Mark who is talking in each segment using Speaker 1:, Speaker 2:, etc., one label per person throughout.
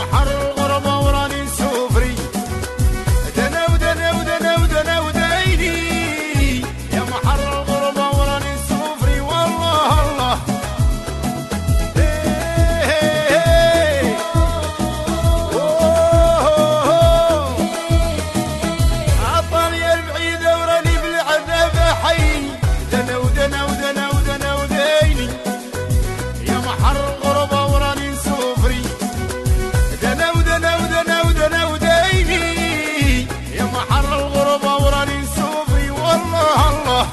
Speaker 1: محر الغربة وراني نسوفري، دنا ودنا ودنا ودنا ودايني، يا محر الغربة وراني نسوفري والله الله. عطاني البعيدة وراني بالعذاب حي، دنا ودنا ودنا ودنا ودايني، يا محر الغربة وراني نسوفري، دنا ودنا ودنا ودنا ودايني، يا محر الغربة وراني نسوفري والله الله.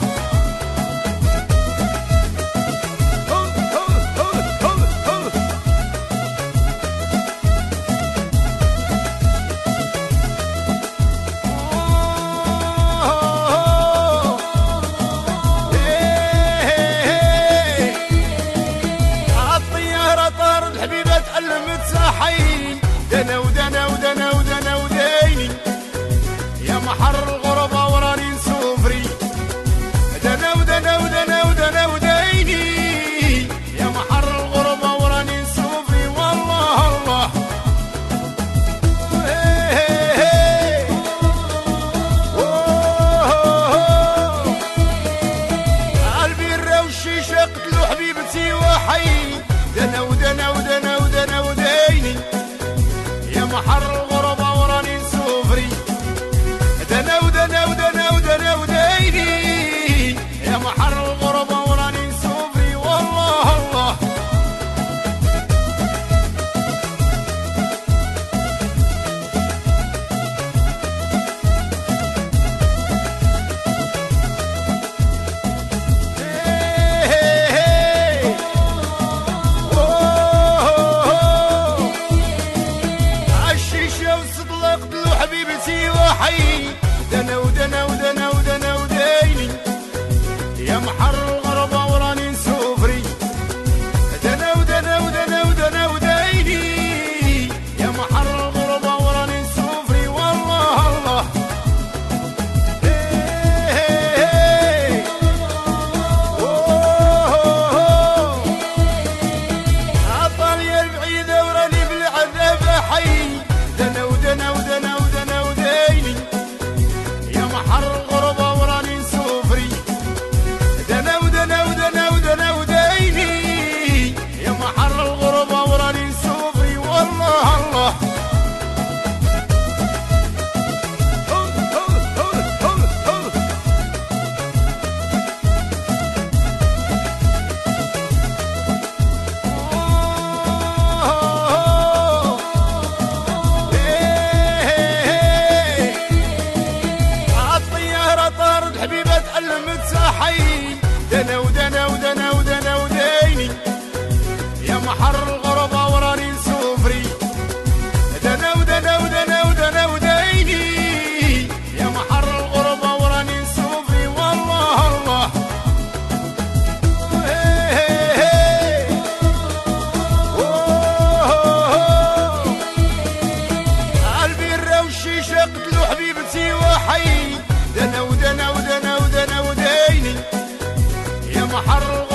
Speaker 1: الحبيبة تألمت ساحين، دنا ودنا ودنا ودنا ودايني، يا محر الغربة وراني نسوفري، دنا ودنا ودنا ودنا ودايني، يا محر الغربة وراني نسوفري والله الله. قلبي الروشي قتلوا حبيبتي وحي، دنا ودنا ودنا ودنا ودايني، يا محر الغربة وراني نسوفري، دنا ودنا ودنا ودنا ودايني، يا محر الغربة وراني نسوفري والله الله. قتلوا حبيبتي وحي، دنا ودنا ودنا ودنا ودايني، يا محر الغربة وراني نسوفري، دنا ودنا ودنا ودنا ودايني، يا محر الغربة وراني نسوفري والله الله. عطاني البعيدة وراني بالعذاب حي، دنا ودنا ودنا ودنا ودايني، يا محر الغربة وراني نسوفري، دنا ودنا ودنا ودنا ودايني، يا محر الغربة وراني نسوفري والله الله. الحبيبة تألمت ساحين، دنا ودنا ودنا ودنا ودايني، يا محر الغربة وراني نسوفري، دنا ودنا ودنا ودنا ودايني، يا محر الغربة وراني نسوفري والله الله. قلبي الروشي قتلوا حبيبتي وحي، دنا ودنا ودنا ودنا ودايني، يا محر